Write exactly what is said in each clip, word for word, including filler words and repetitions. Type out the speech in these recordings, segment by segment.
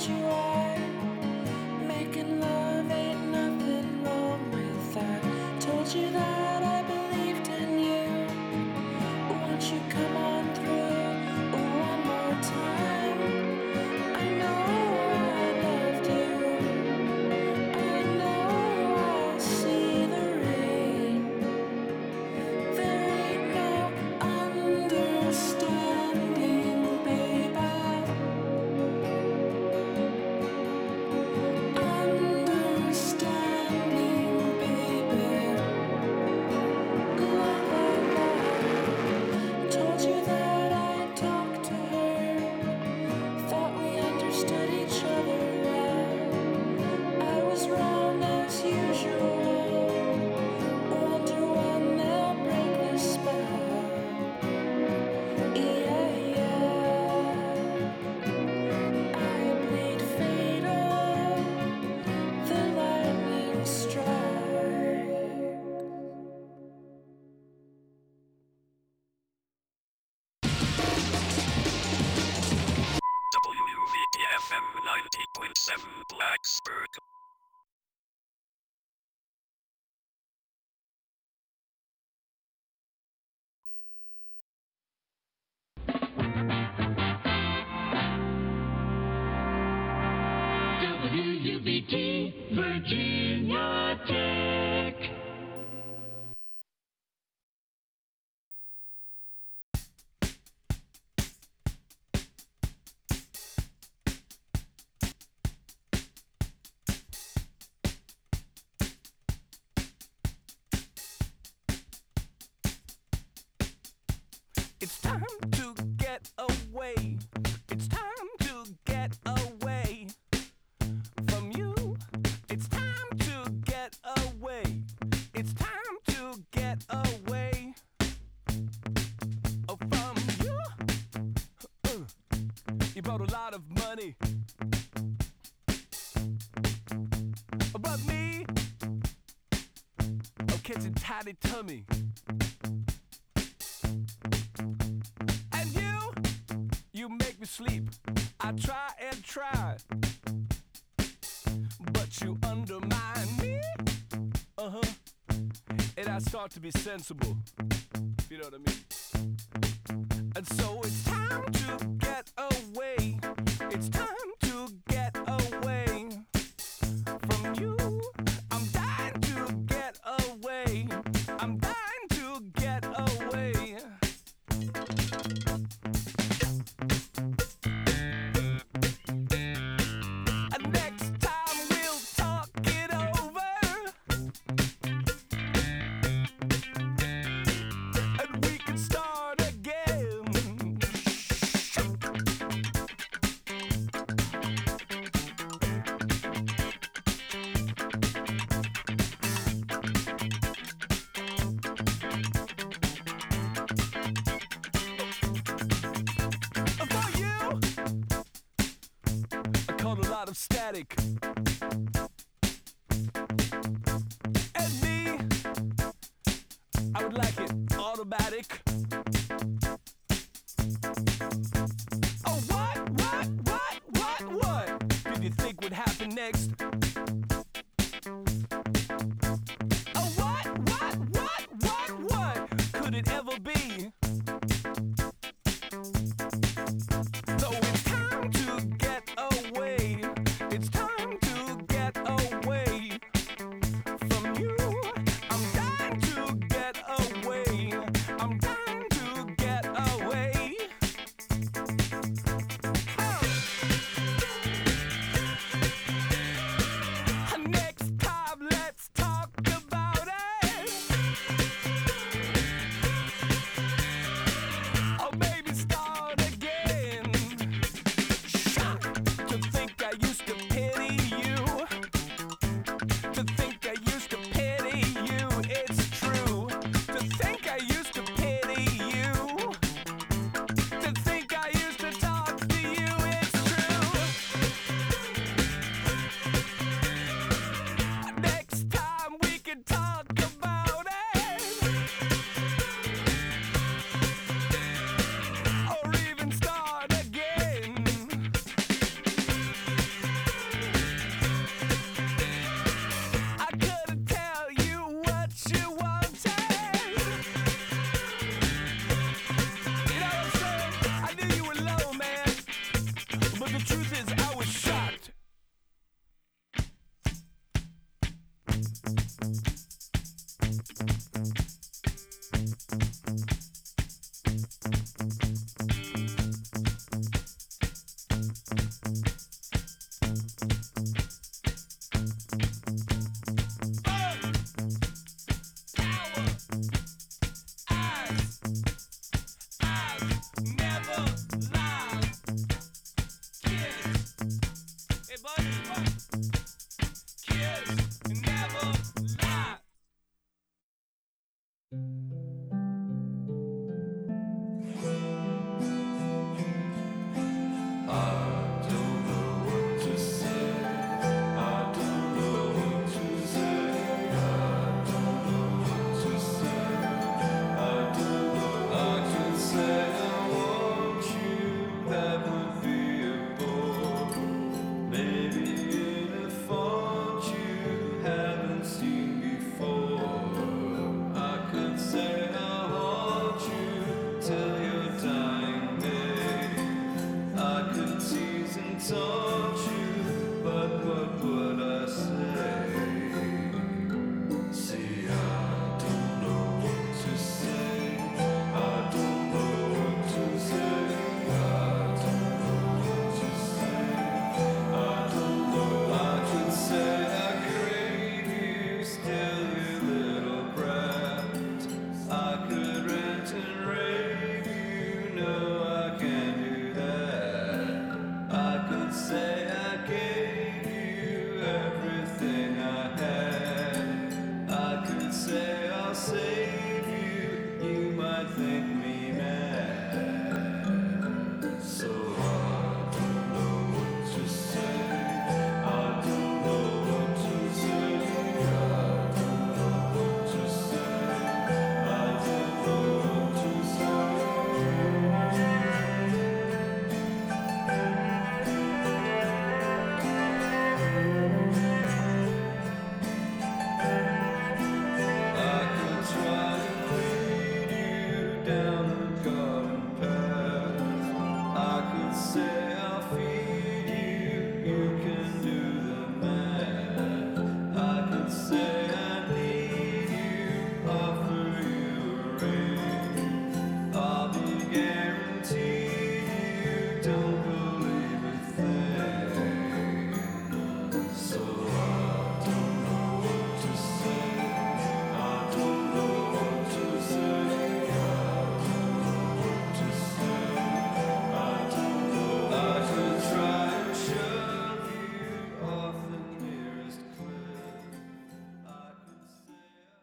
you are. Making love ain't nothing wrong with that. Told you that I believed in you. Won't you come on through one more time? I know I loved you. I know I'll see the rain. There ain't no understanding, baby. Understanding, baby. La la la. Told you that I'd talk to her. Thought we understood each other well. I was wrong as usual. Wonder when they'll break the spell. Yeah, yeah. I bleed fatal. The lightning strikes. W V T F M ninety point seven Blacksburg. W U B T Virginia Tech. It's time to get away. It's time to get away from you. It's time to get away. It's time to get away oh, from you. Uh, you brought a lot of money, but me, oh, catching tidy tummy. And you, you make me sleep. I try and try, but you undermine me. Uh-huh. And I start to be sensible, if you know what I mean. And so it's time to get away. It's time to get away from you. I'm dying to get away. I'm dying to get away. And next time we'll talk it over, and we can start again. For you, I caught a lot of static. And me, I would like it automatic. Oh, what, what, what, what, what did you think would happen next? Oh, what, what, what, what, what could it ever be? So it's time to get away. It's time to get away from you. I'm dying to get away. I'm dying to get away. Oh. say I gave you everything I had. I could say I'll save you, you might think me mad. So I don't know what to say. I don't know what to say. I don't know what to say. I don't know what to say. I could try to lead you down the garden path. I could say I'll feed you, you can do the math. I could say I need you, offer you a ring. I'll be guaranteed you don't believe a thing. So I don't know what to say. I don't know what to say. I don't know what to say. I don't know. I could try and shove you off the nearest cliff. I could say.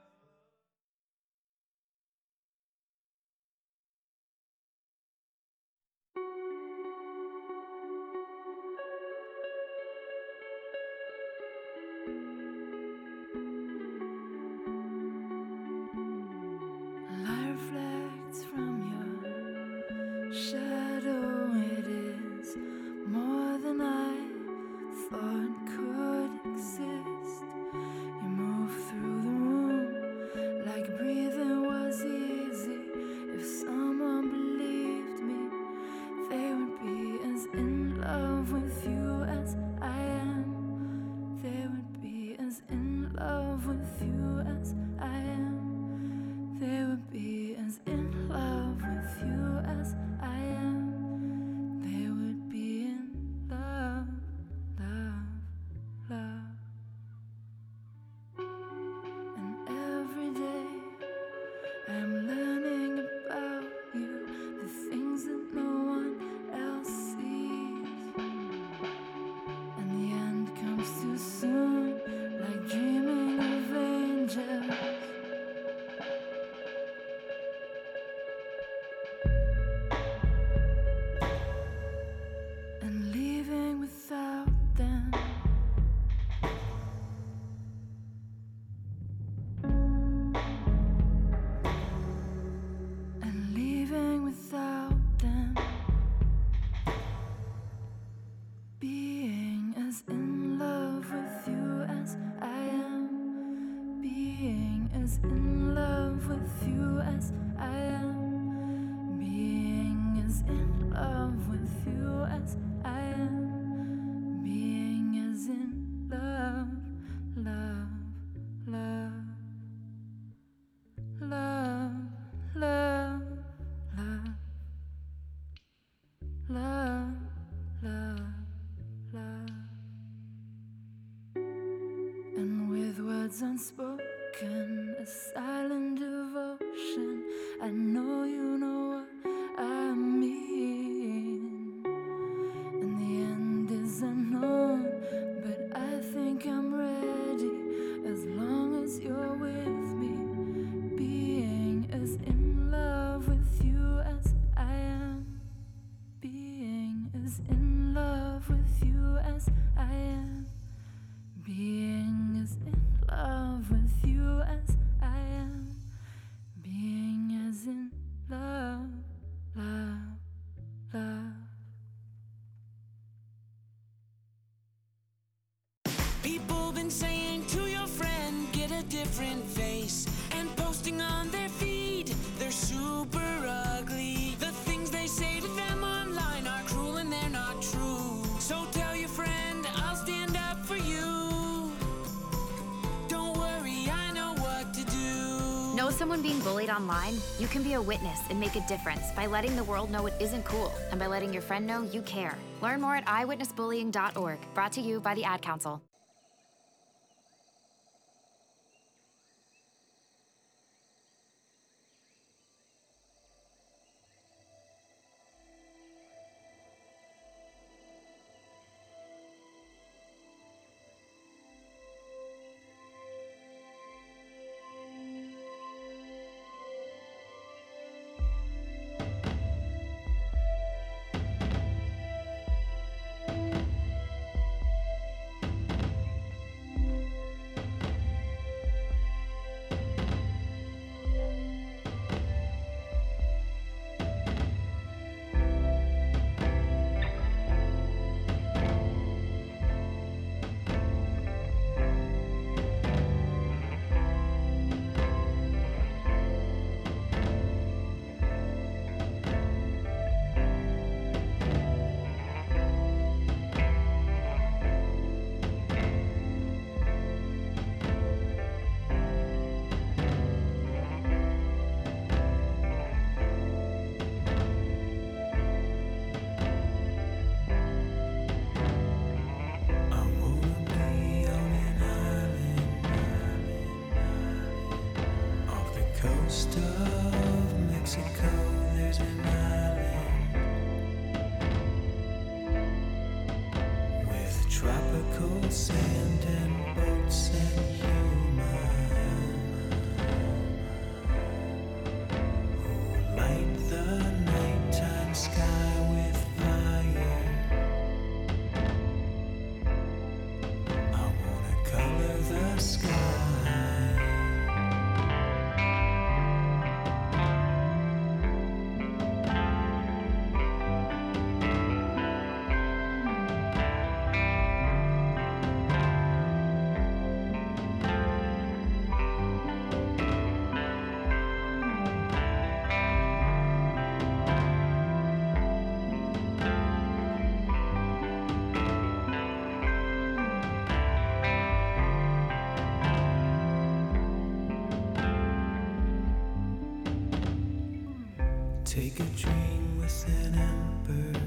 Light reflects from your shadow. It is more than I thought could exist. You move through the room like breathing was easy. If someone believed me, they would be as in love with you as I am. They would be as in love with you as I am. They would be as in love with you as I am. They would be in love, love, love. And every day I'm learning about you, the things that no one else sees. And the end comes too soon, like dreaming of angels. And leaving without them. And leaving without them. Being as in love with you as I am. Being as in love with you as I am. Being as in love with you as I am. Being as in love, love, love, love, love, love, love, love, love. And with words unspoken, a silent devotion, I know you know what I mean. And the end is unknown, but I think I'm ready as long as you're with me. Being as in love with you as I am. Being as in love with you as I am. Being as in love with you as I am. Being as in love, love, love. People been saying to your friend, get a different face, and posting on their feed, they're super ugly. The things they say to them online are cruel and they're not true. So tell your friend, I'll stand up for you. Don't worry, I know what to do. Know someone being bullied online? You can be a witness and make a difference by letting the world know it isn't cool and by letting your friend know you care. Learn more at i witness bullying dot org. Brought to you by the Ad Council. coast of Mexico, there's an island with tropical sand and boats and humans who light the nighttime sky with fire. I wanna color the sky. Take a dream with an ember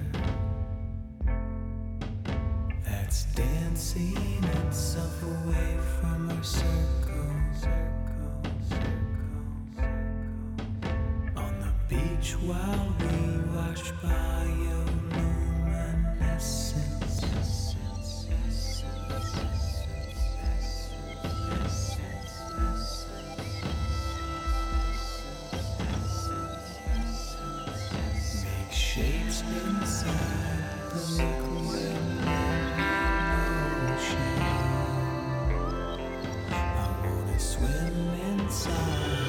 that's dancing itself away from our circle, circle, circle, circle. On the beach while we watch bioluminescence. Shapes inside the liquid ocean. I wanna swim inside.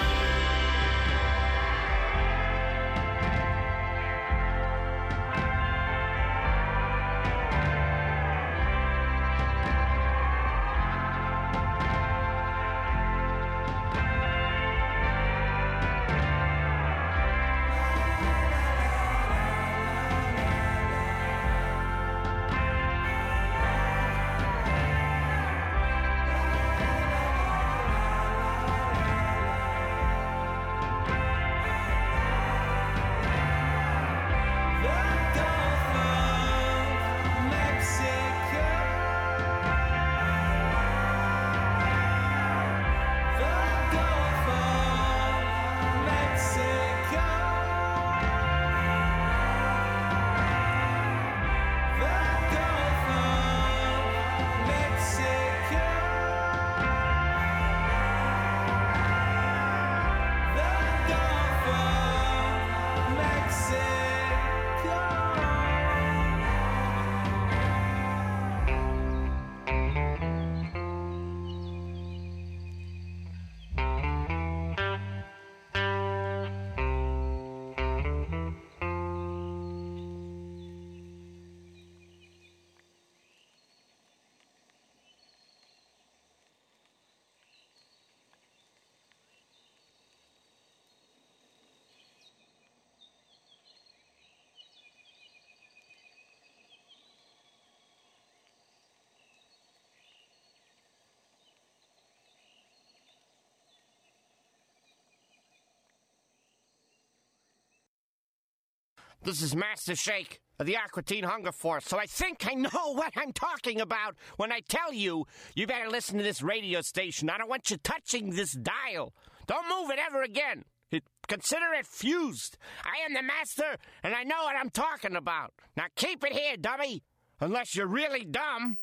This is Master Shake of the Aqua Teen Hunger Force, so I think I know what I'm talking about when I tell you you better listen to this radio station. I don't want you touching this dial. Don't move it ever again. It, consider it fused. I am the master, and I know what I'm talking about. Now keep it here, dummy, unless you're really dumb.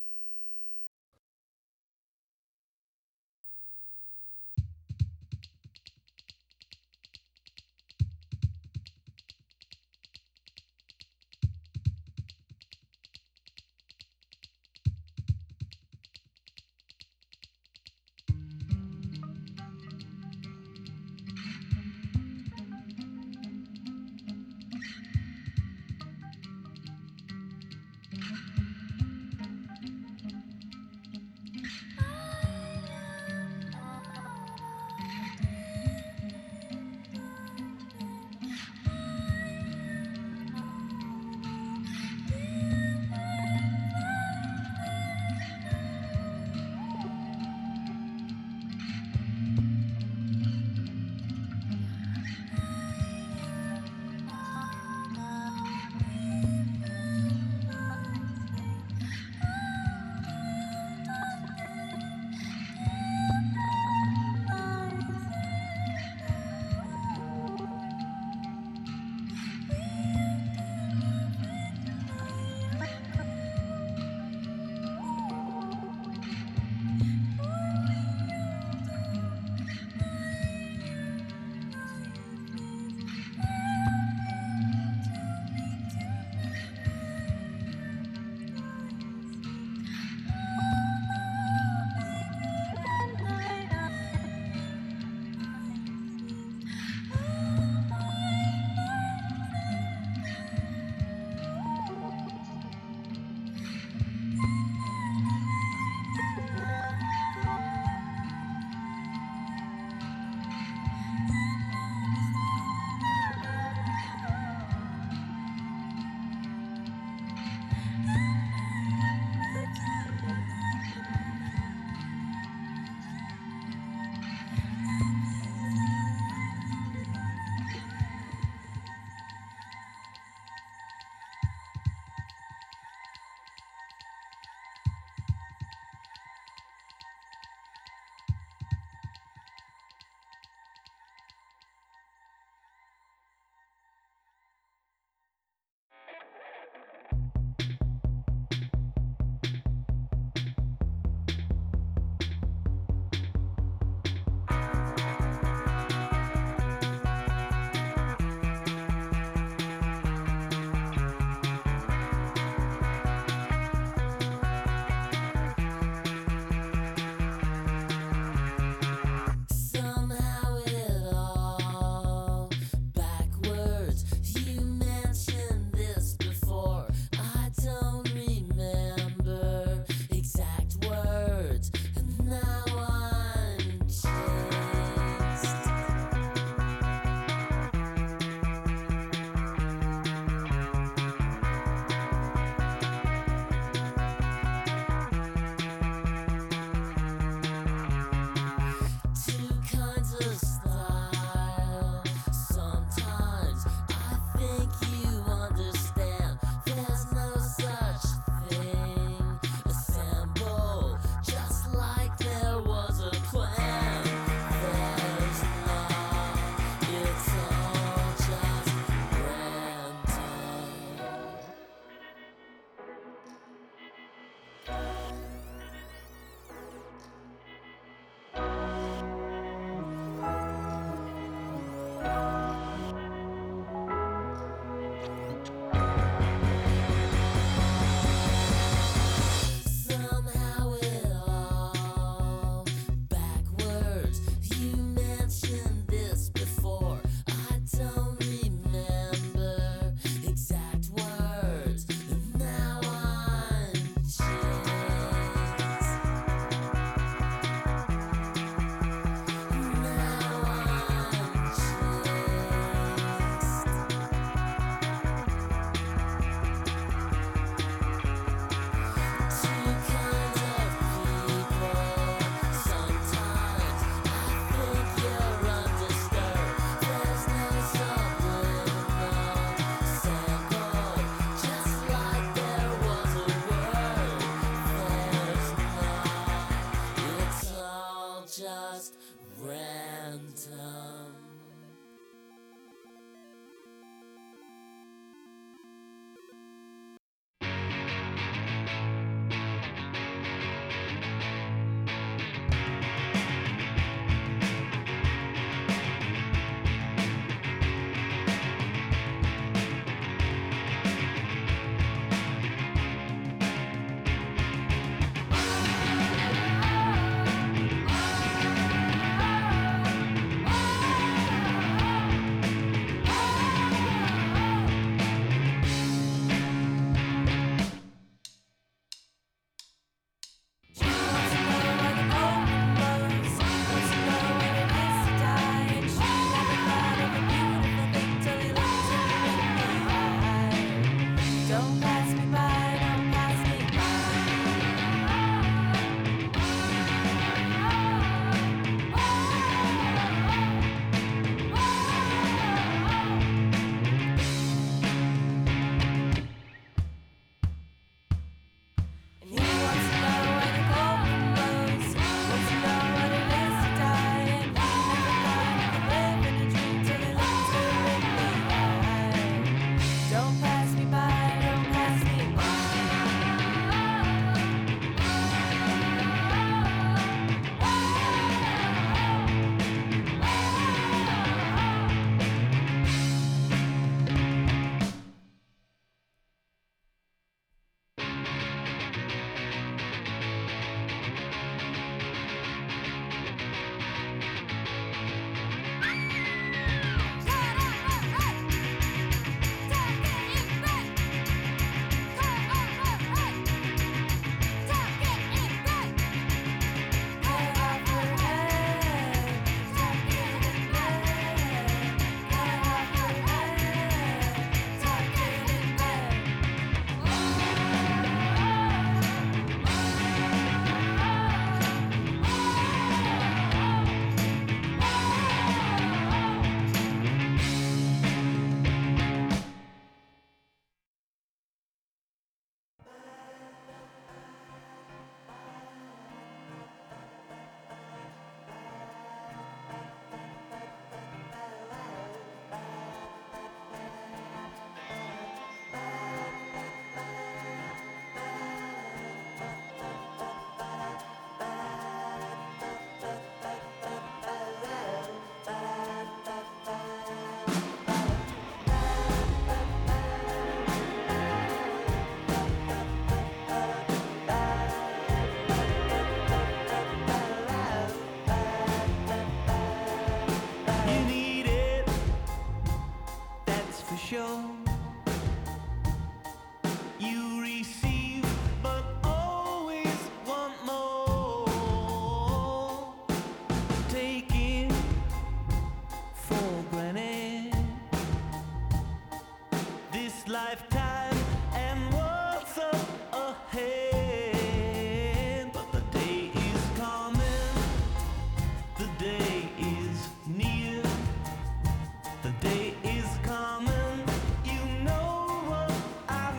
ahead, but the day is coming, the day is near, the day is coming, you know what I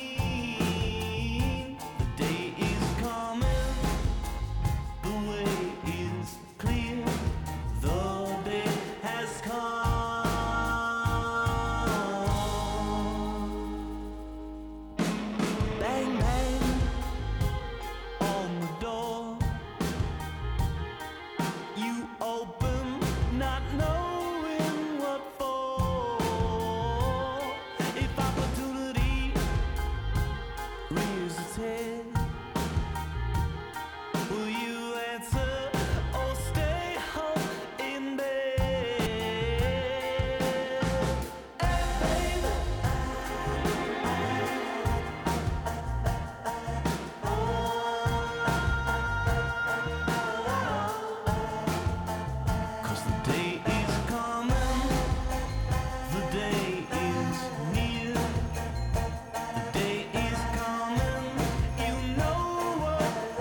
mean. The day is coming, the way is clear, the day has come. Bang, bang on the door. You open, not knowing what for. If opportunity rears its head, will you answer or stay home in bed? Hey, baby. Cause the day is coming, the day is near, the day is coming, you know what I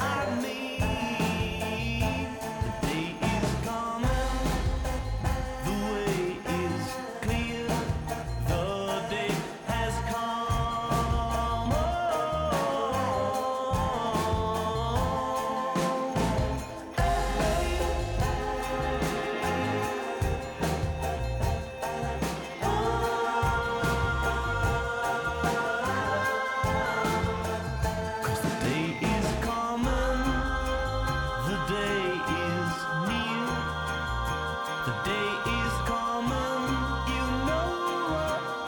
mean. The day is coming, the way is clear, the day has come. Cause the day is coming, the day is near, the day is coming, you know what I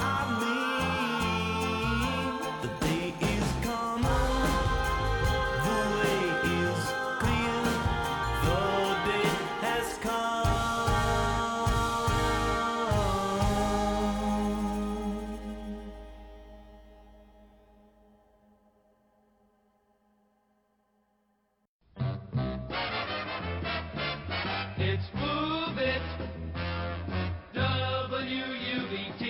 mean. The day is coming, the way is clear, the day has come. It's Move It, W U B T.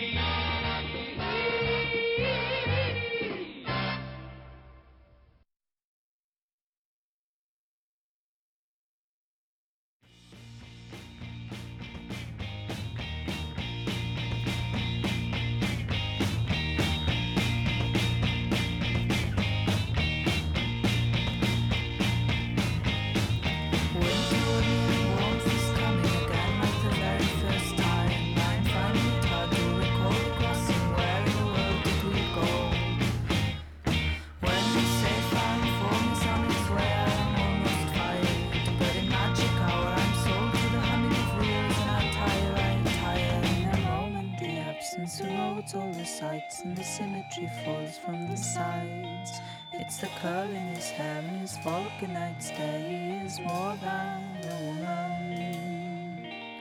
Warmth is coming again like the very first time. I'm finding it hard to recall the crossing. Where in the world did we go? When we say fine, form is on its way. I'm almost fired, but in magic hour I'm sold to the humming of wheels, and I'm tired, I'm tired. In a moment, the absence erodes all the sights, and the symmetry falls from the sides. It's the curl in his hair and his vulcanite stare. He is more than a woman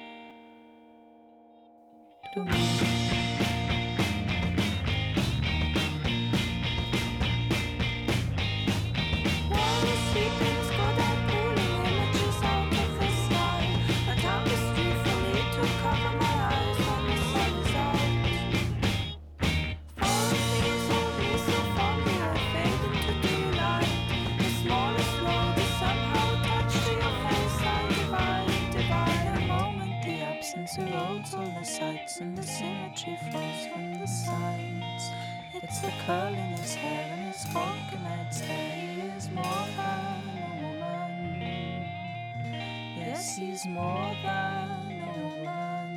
to me. While the sleepings go down, pulling images out of the sky, a tapestry for me to cover my eyes when the sun is out. All things hold me so fondly, I fade into daylight. The smallest road is somehow attached to your face. I divide, divide a moment. The absence erodes all the sights, and the symmetry falls from the sides. It's the curl in his hair and his vulcanite stare. He is more than a woman. Yes, he's more than a woman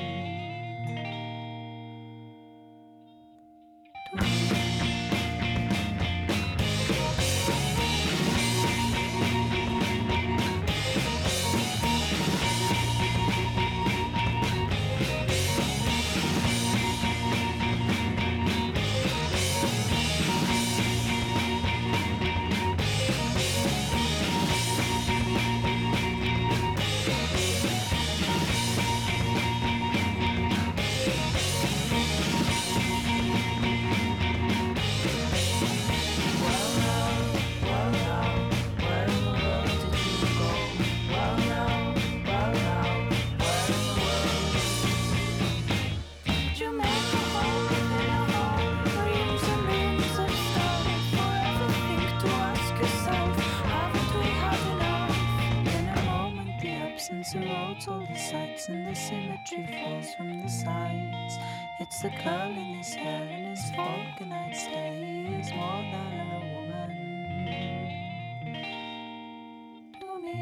to me. leaves and the symmetry falls from the sides. It's the curl in his hair and his vulcanite stare. He is more than a woman to me.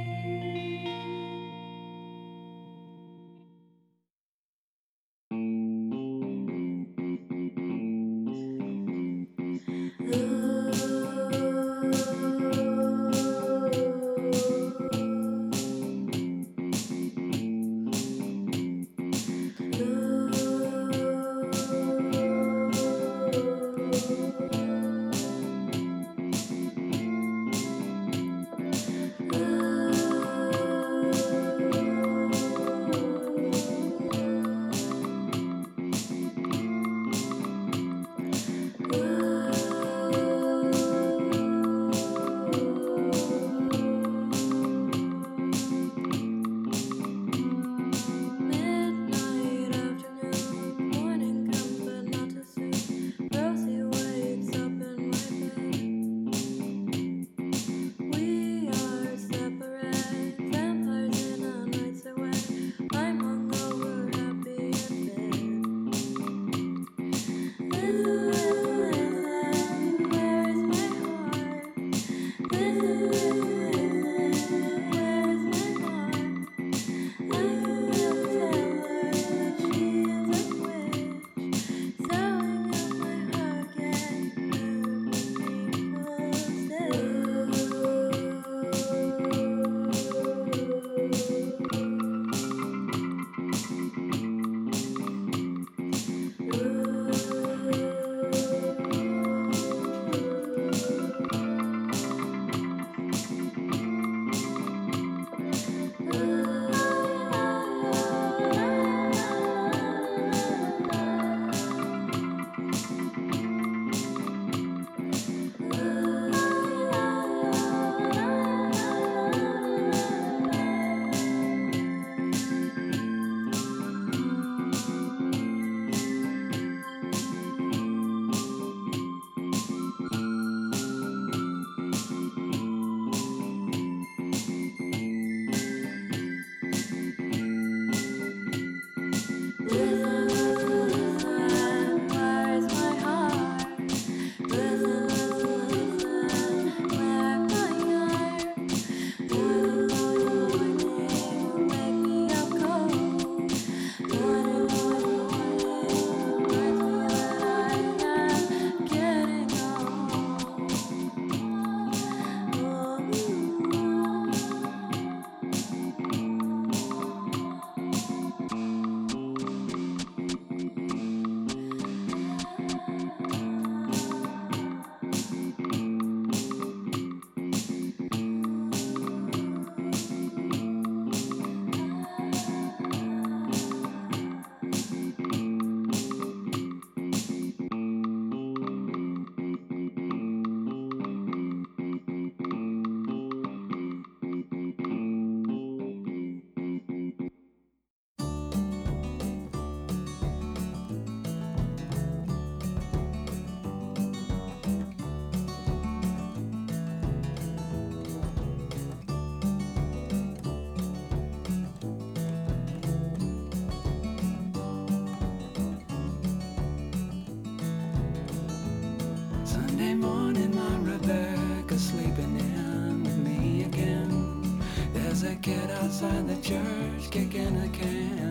Outside the church kicking a can.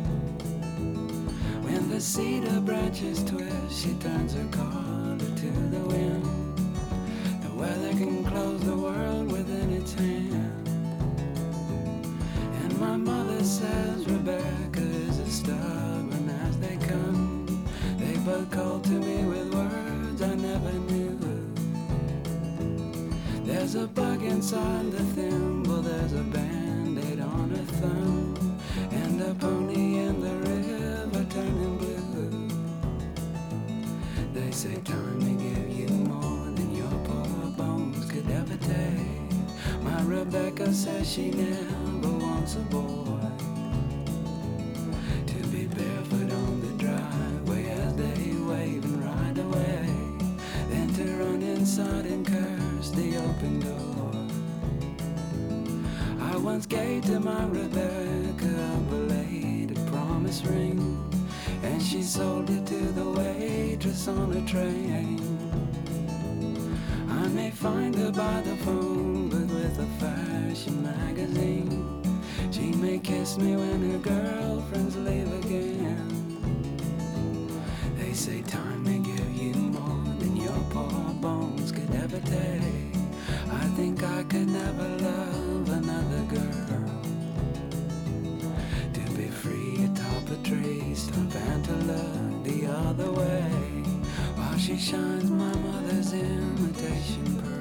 When the cedar branches twist, she turns her collar to the wind. The weather can close the world within its hand. And my mother says Rebecca is as stubborn as they come. They both called to me with words I never knew. There's a bug inside the thimble, there's a band-aid on her thumb, and a pony in the river turning blue. They say time may give you more than your poor bones could ever take. My Rebecca says she never wants a boy to be barefoot on the driveway as they wave and ride away, then to run inside and curse the open door. I once gave to my Rebecca a belated promise ring, and she sold it to the waitress on a train. I may find her by the phone, but with a fashion magazine. She may kiss me when her girlfriends leave again. They say time may give you more than your poor bones could ever take. I think I could never love another girl. To be free atop a tree, stop and to look the other way, while she shines my mother's imitation pearl.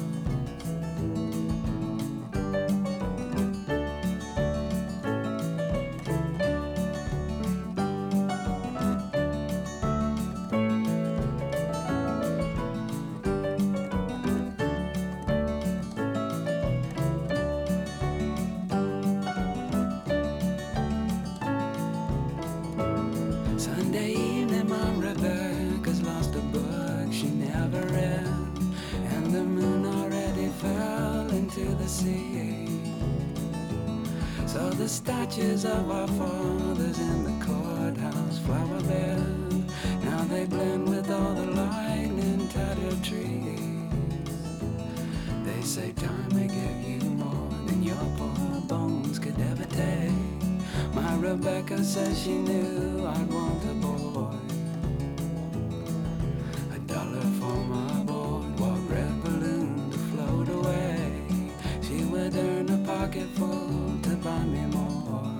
Sunday evening, my Rebecca's lost a book she never read, and the moon already fell into the sea. So the statues of our fathers in the courthouse flower bed, now they blend with all the lightning tattered trees. They say time may give you more than your poor bones could ever take. My Rebecca says she knew I'd want a boy, a dollar for my boardwalk red balloon to float away. She would earn a pocket full to buy me more.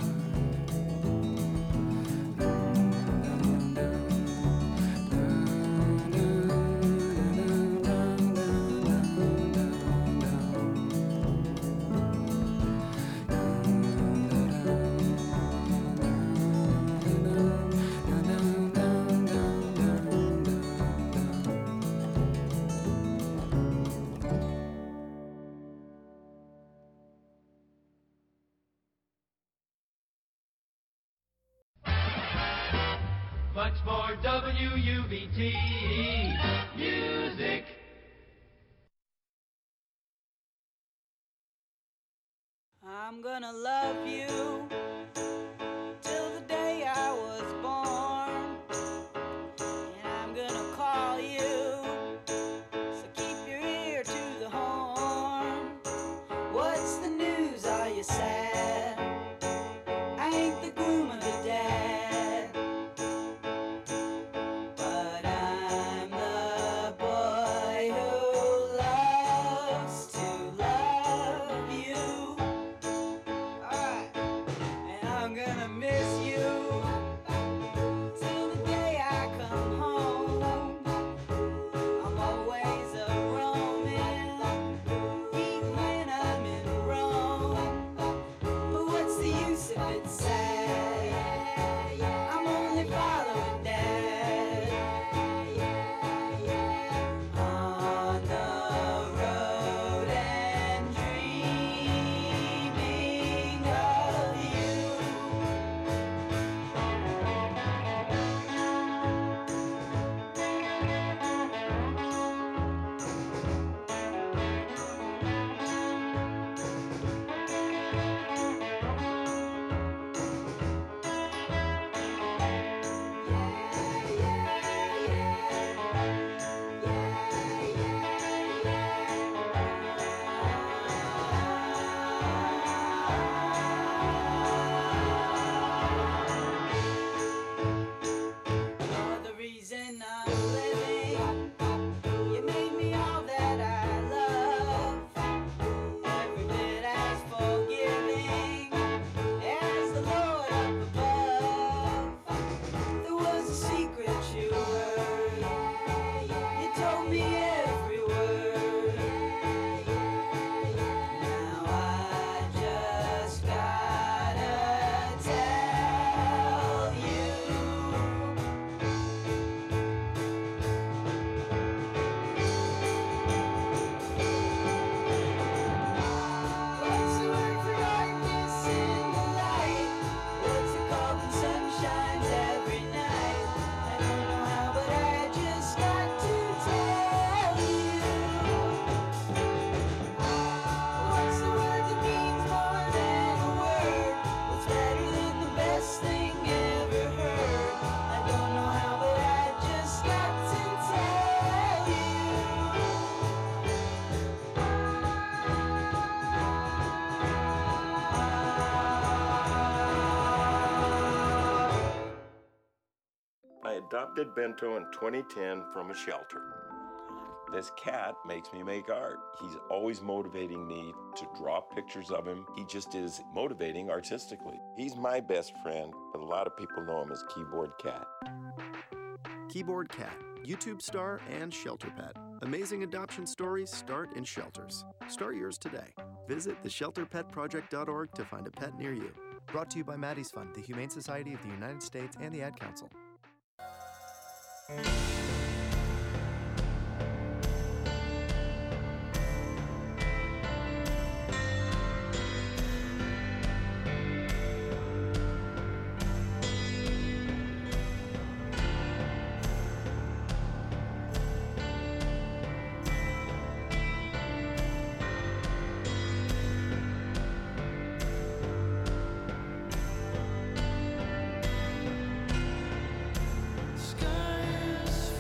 Much more W U B T music. I'm gonna love you till the day I was born, and I'm gonna call you, so keep your ear to the horn. What's the news? Are you sad? I ain't the groom of the dad, but I'm the boy who loves to love you. Alright, and I'm gonna miss you till the day I come home. I'm always a roaming, even when I'm in Rome. adopted Bento in twenty ten from a shelter. This cat makes me make art. He's always motivating me to draw pictures of him. He just is motivating artistically. He's my best friend, but a lot of people know him as Keyboard Cat. Keyboard Cat, YouTube star and shelter pet. Amazing adoption stories start in shelters. Start yours today. Visit the shelter pet project dot org to find a pet near you. Brought to you by Maddie's Fund, the Humane Society of the United States, and the Ad Council. Sky is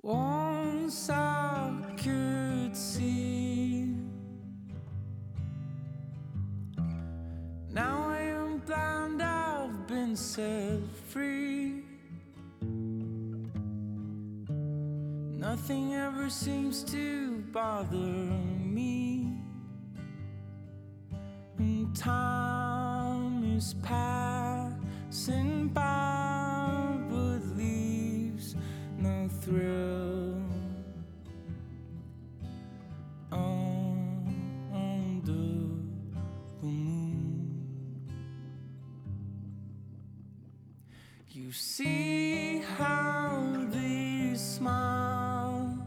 Once I could see, now I am blind, I've been set free. Nothing ever seems to bother me, and time is passing by but leaves no thrill under the moon. You see how they smile,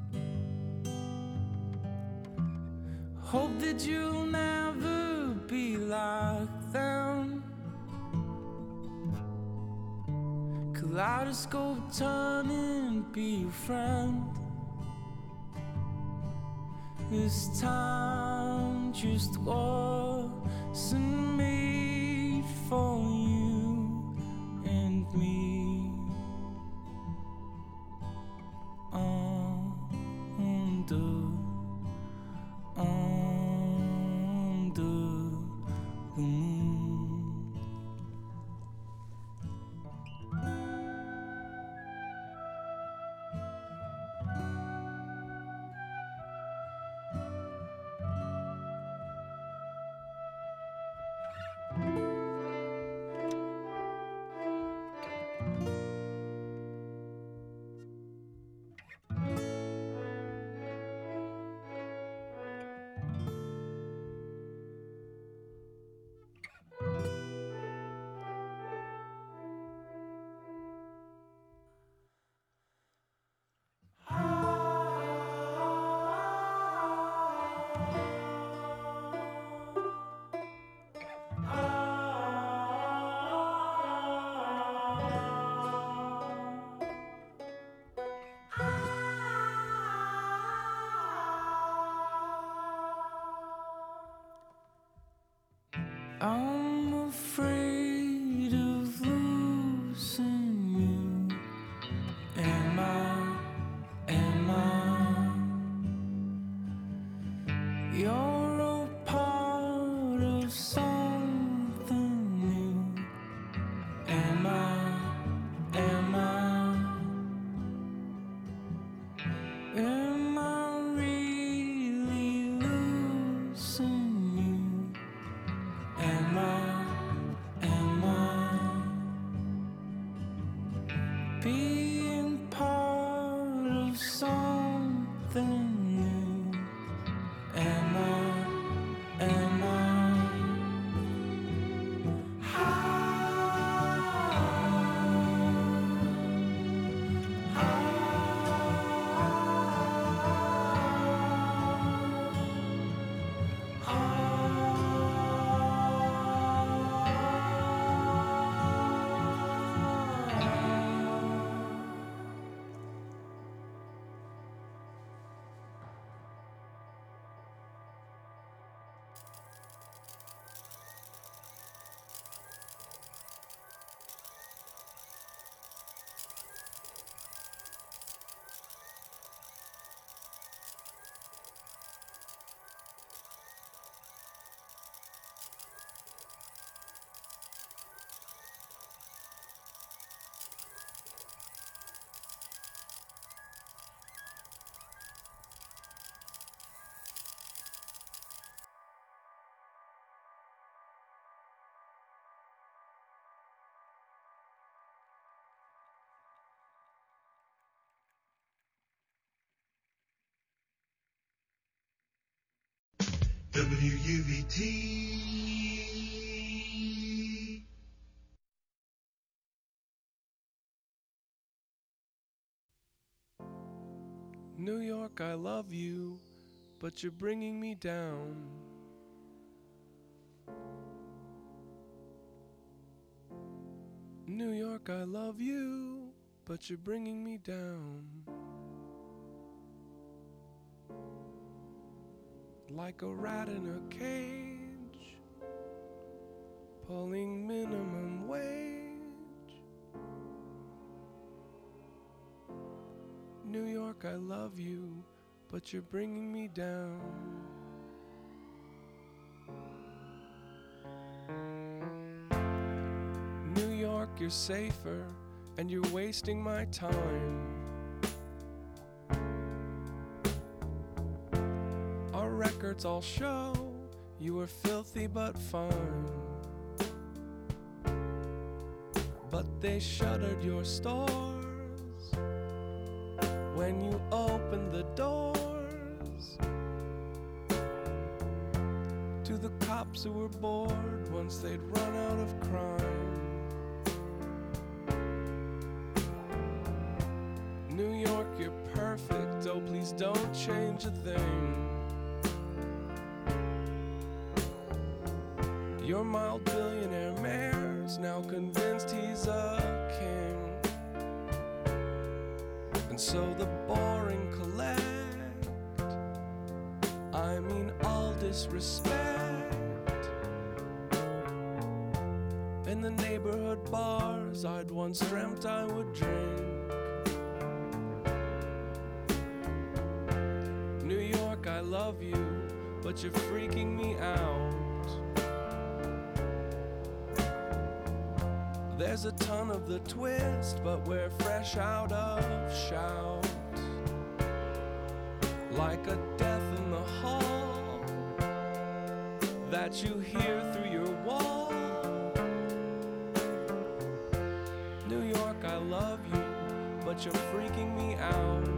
hope that you'll never be like them. Kaleidoscope turn and be your friend. This time just wasn't made for you and me. Under, under the moon. I'm afraid of losing you. Am I, am I? You're a part of something new. Am I, am I? Am I really losing you? Am I, am I being part of something new? Am I, am I? W U V T. New York, I love you, but you're bringing me down. New York, I love you, but you're bringing me down. Like a rat in a cage, pulling minimum wage. New York, I love you, but you're bringing me down. New York, you're safer, and you're wasting my time. Our records all show you were filthy but fine. But they shuttered your stores when you opened the doors to the cops who were bored once they'd run out of crime. New York, you're perfect, oh please don't change a thing. Your mild billionaire mayor's now convinced he's a king. And so the boring collect, I mean all disrespect. In the neighborhood bars I'd once dreamt I would drink. New York, I love you, but you're freaking me out. There's a ton of the twist, but we're fresh out of shout. Like a death in the hall that you hear through your wall. New York, I love you, but you're freaking me out.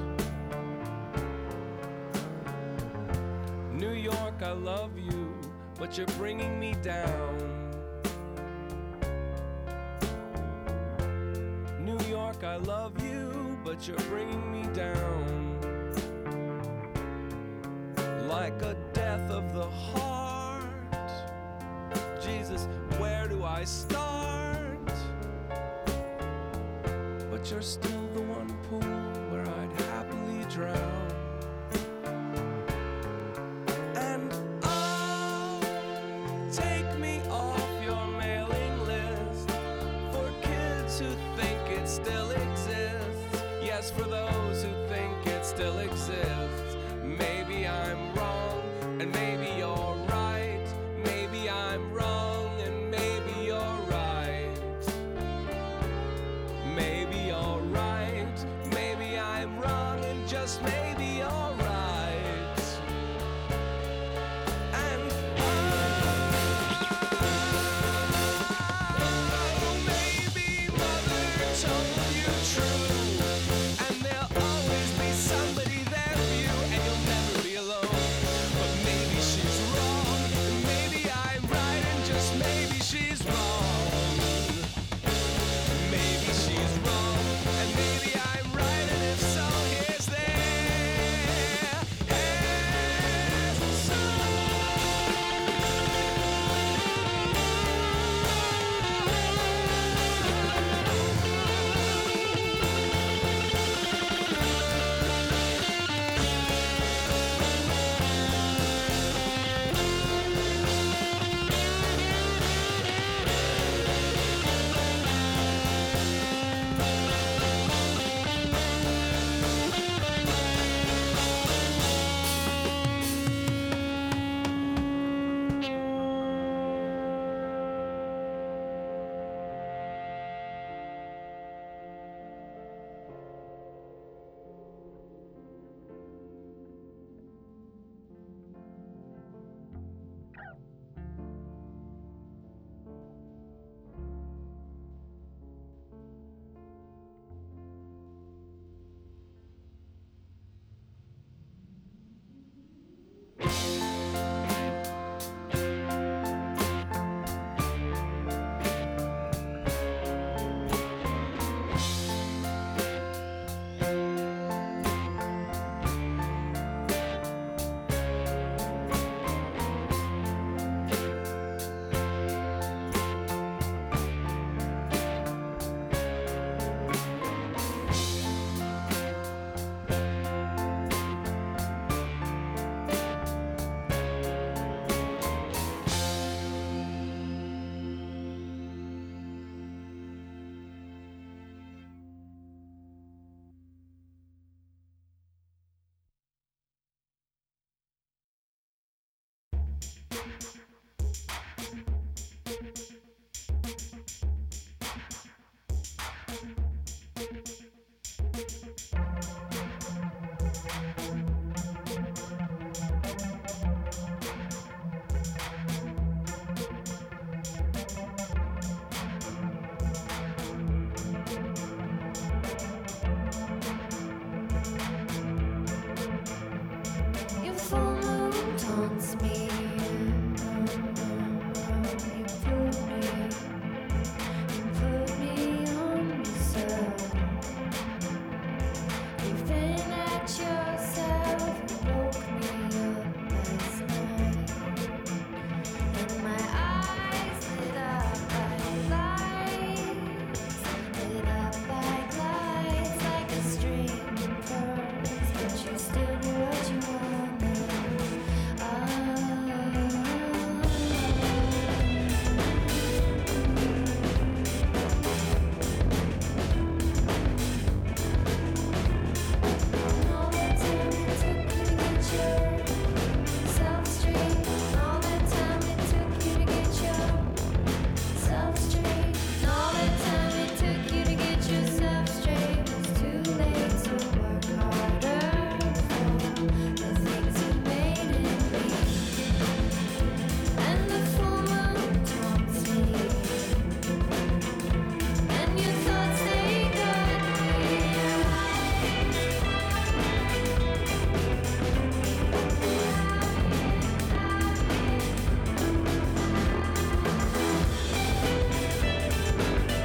New York, I love you, but you're bringing me down. New York, I love you, but you're bringing me down. Like a death of the heart. Jesus, where do I start? But you're still